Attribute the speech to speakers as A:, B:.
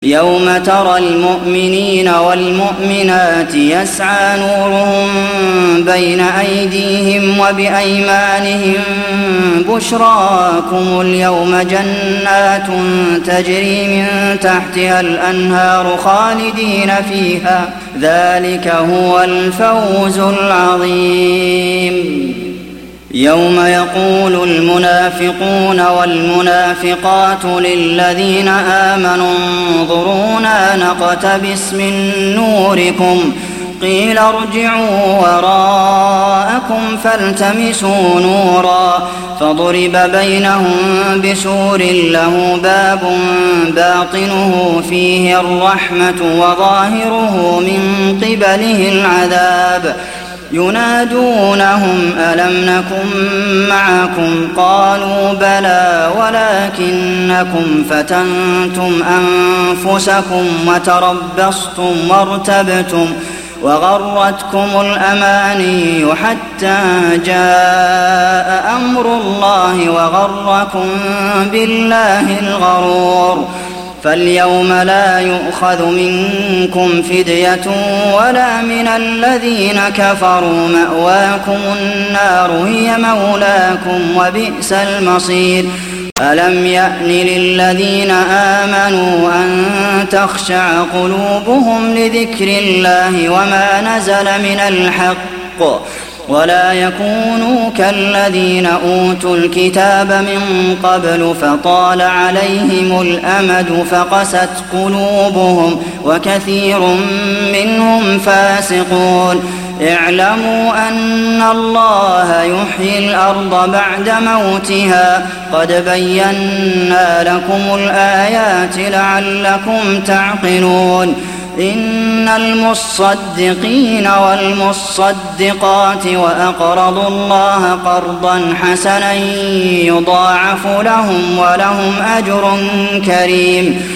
A: يوم ترى المؤمنين والمؤمنات يسعى نورهم بين أيديهم وبأيمانهم بشراكم اليوم جنات تجري من تحتها الأنهار خالدين فيها ذلك هو الفوز العظيم يوم يقول المنافقون والمنافقات للذين آمنوا انظرونا نقتبس من نوركم قيل ارجعوا وراءكم فالتمسوا نورا فضرب بينهم بسور له باب باطنه فيه الرحمة وظاهره من قبله العذاب ينادونهم ألم نكن معكم قالوا بلى ولكنكم فتنتم أنفسكم وتربصتم وارتبتم وغرتكم الأماني حتى جاء أمر الله وغركم بالله الغرور فاليوم لا يؤخذ منكم فدية ولا من الذين كفروا مأواكم النار هي مولاكم وبئس المصير ألم يأن للذين آمنوا أن تخشع قلوبهم لذكر الله وما نزل من الحق ولا يكونوا كالذين أوتوا الكتاب من قبل فطال عليهم الأمد فقست قلوبهم وكثير منهم فاسقون اعلموا أن الله يحيي الأرض بعد موتها قد بينا لكم الآيات لعلكم تعقلون إن المصدقين والمصدقات وأقرضوا الله قرضا حسنا يضاعف لهم ولهم أجر كريم